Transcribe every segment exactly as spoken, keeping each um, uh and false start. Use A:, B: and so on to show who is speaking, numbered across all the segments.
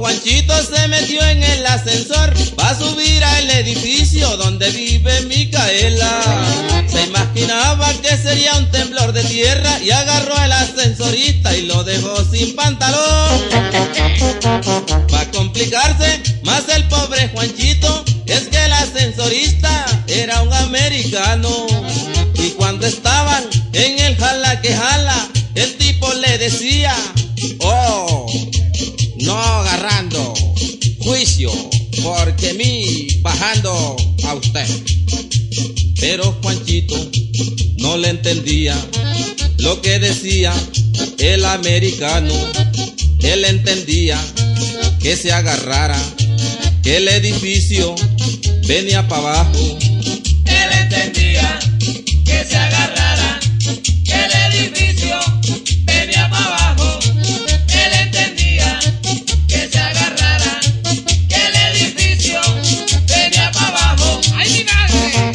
A: Juanchito se metió en el ascensor pa' subir al edificio donde vive Micaela. Se imaginaba que sería un temblor de tierra y agarró al ascensorista y lo dejó sin pantalón. Pa' complicarse más el pobre Juanchito, es que el ascensorista era un americano. Y cuando estaban en el jala que jala, el tipo le decía: oh, no agarrando juicio, porque mí bajando a usted. Pero Juanchito no le entendía lo que decía el americano. Él entendía que se agarrara, que el edificio venía para abajo.
B: Él entendía que se agarrara, que el edificio venía para abajo. Él entendía que se agarrara, que el edificio venía para abajo. ¡Ay, mi madre!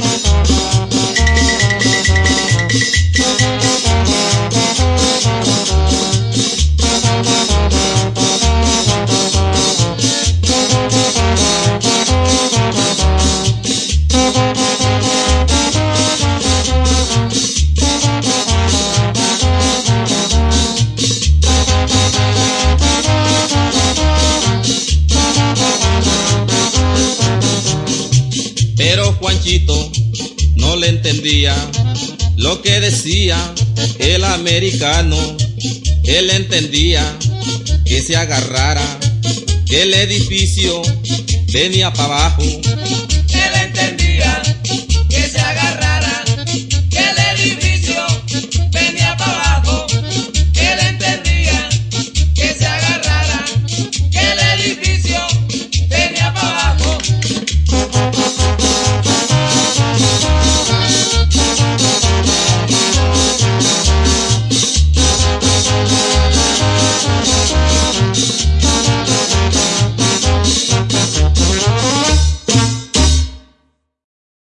A: Pero Juanchito no le entendía lo que decía el americano. Él entendía que se agarrara, que el edificio venía para abajo.